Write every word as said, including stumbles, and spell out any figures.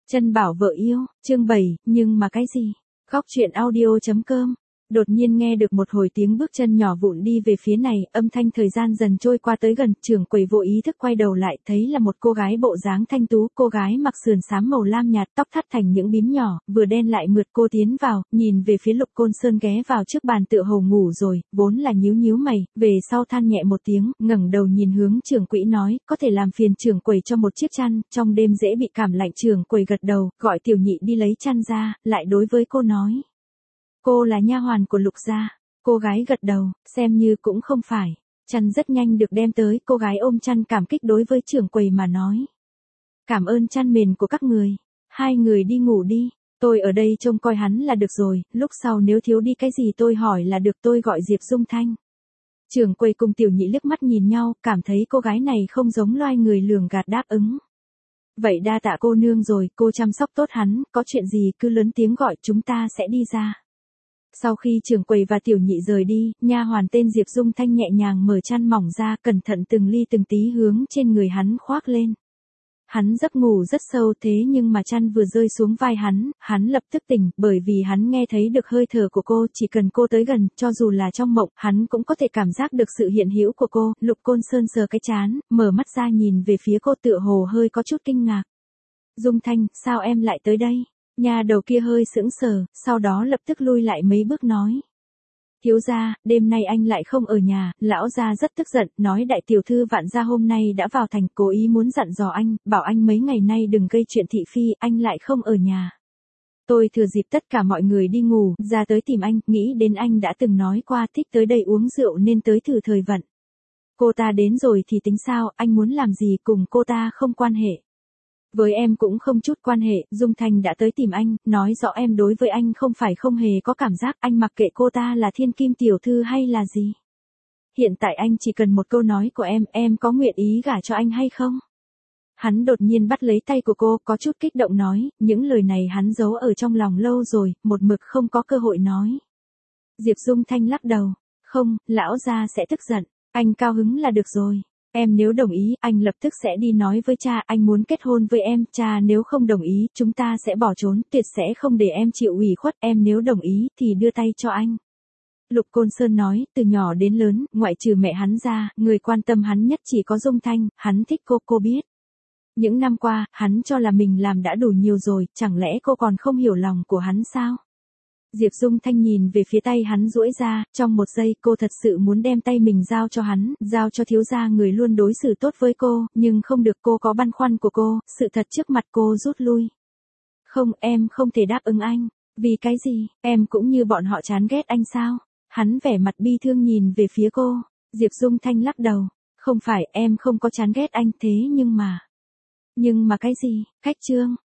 Chân bảo vợ yêu, chương bảy, nhưng mà cái gì? Góc truyện audio chấm com. Đột nhiên nghe được một hồi tiếng bước chân nhỏ vụn đi về phía này, âm thanh thời gian dần trôi qua tới gần, trưởng quầy vô ý thức quay đầu lại, thấy là một cô gái bộ dáng thanh tú, cô gái mặc sườn xám màu lam nhạt, tóc thắt thành những bím nhỏ, vừa đen lại mượt. Cô tiến vào, nhìn về phía Lục Côn Sơn ghé vào trước bàn tựa hồ ngủ rồi, vốn là nhíu nhíu mày, về sau than nhẹ một tiếng, ngẩng đầu nhìn hướng trưởng quỹ nói, có thể làm phiền trưởng quầy cho một chiếc chăn, trong đêm dễ bị cảm lạnh. Trưởng quầy gật đầu, gọi tiểu nhị đi lấy chăn ra, lại đối với cô nói. Cô là nha hoàn của Lục gia. Cô gái gật đầu, xem như cũng không phải. Chăn rất nhanh được đem tới, cô gái ôm chăn cảm kích đối với trưởng quầy mà nói. Cảm ơn chăn mền của các người. Hai người đi ngủ đi, tôi ở đây trông coi hắn là được rồi, lúc sau nếu thiếu đi cái gì tôi hỏi là được, tôi gọi Diệp Dung Thanh. Trưởng quầy cùng tiểu nhị liếc mắt nhìn nhau, cảm thấy cô gái này không giống loài người lường gạt đáp ứng. Vậy đa tạ cô nương rồi, cô chăm sóc tốt hắn, có chuyện gì cứ lớn tiếng gọi, chúng ta sẽ đi ra. Sau khi trưởng quầy và tiểu nhị rời đi, nha hoàn tên Diệp Dung Thanh nhẹ nhàng mở chăn mỏng ra, cẩn thận từng ly từng tí hướng trên người hắn khoác lên. Hắn giấc ngủ rất sâu, thế nhưng mà chăn vừa rơi xuống vai hắn, hắn lập tức tỉnh, bởi vì hắn nghe thấy được hơi thở của cô, chỉ cần cô tới gần, cho dù là trong mộng, hắn cũng có thể cảm giác được sự hiện hữu của cô. Lục Côn Sơn sờ cái trán, mở mắt ra nhìn về phía cô, tựa hồ hơi có chút kinh ngạc. Dung Thanh, sao em lại tới đây? Nhà đầu kia hơi sững sờ, sau đó lập tức lui lại mấy bước nói. Thiếu gia, đêm nay anh lại không ở nhà, lão gia rất tức giận, nói đại tiểu thư Vạn gia hôm nay đã vào thành, cố ý muốn dặn dò anh, bảo anh mấy ngày nay đừng gây chuyện thị phi, anh lại không ở nhà. Tôi thừa dịp tất cả mọi người đi ngủ, ra tới tìm anh, nghĩ đến anh đã từng nói qua thích tới đây uống rượu nên tới thử thời vận. Cô ta đến rồi thì tính sao, anh muốn làm gì cùng cô ta không quan hệ. Với em cũng không chút quan hệ, Dung Thanh đã tới tìm anh, nói rõ em đối với anh không phải không hề có cảm giác, anh mặc kệ cô ta là thiên kim tiểu thư hay là gì. Hiện tại anh chỉ cần một câu nói của em, em có nguyện ý gả cho anh hay không? Hắn đột nhiên bắt lấy tay của cô, có chút kích động nói, những lời này hắn giấu ở trong lòng lâu rồi, một mực không có cơ hội nói. Diệp Dung Thanh lắc đầu, không, lão gia sẽ tức giận, anh cao hứng là được rồi. Em nếu đồng ý, anh lập tức sẽ đi nói với cha, anh muốn kết hôn với em, cha nếu không đồng ý, chúng ta sẽ bỏ trốn, tuyệt sẽ không để em chịu ủy khuất, em nếu đồng ý, thì đưa tay cho anh. Lục Côn Sơn nói, từ nhỏ đến lớn, ngoại trừ mẹ hắn ra, người quan tâm hắn nhất chỉ có Dung Thanh, hắn thích cô, cô biết. Những năm qua, hắn cho là mình làm đã đủ nhiều rồi, chẳng lẽ cô còn không hiểu lòng của hắn sao? Diệp Dung Thanh nhìn về phía tay hắn duỗi ra, trong một giây cô thật sự muốn đem tay mình giao cho hắn, giao cho thiếu gia người luôn đối xử tốt với cô, nhưng không được, cô có băn khoăn của cô, sự thật trước mặt cô rút lui. Không, em không thể đáp ứng anh, vì cái gì, em cũng như bọn họ chán ghét anh sao? Hắn vẻ mặt bi thương nhìn về phía cô, Diệp Dung Thanh lắc đầu, không phải em không có chán ghét anh thế nhưng mà... Nhưng mà cái gì, cách chương,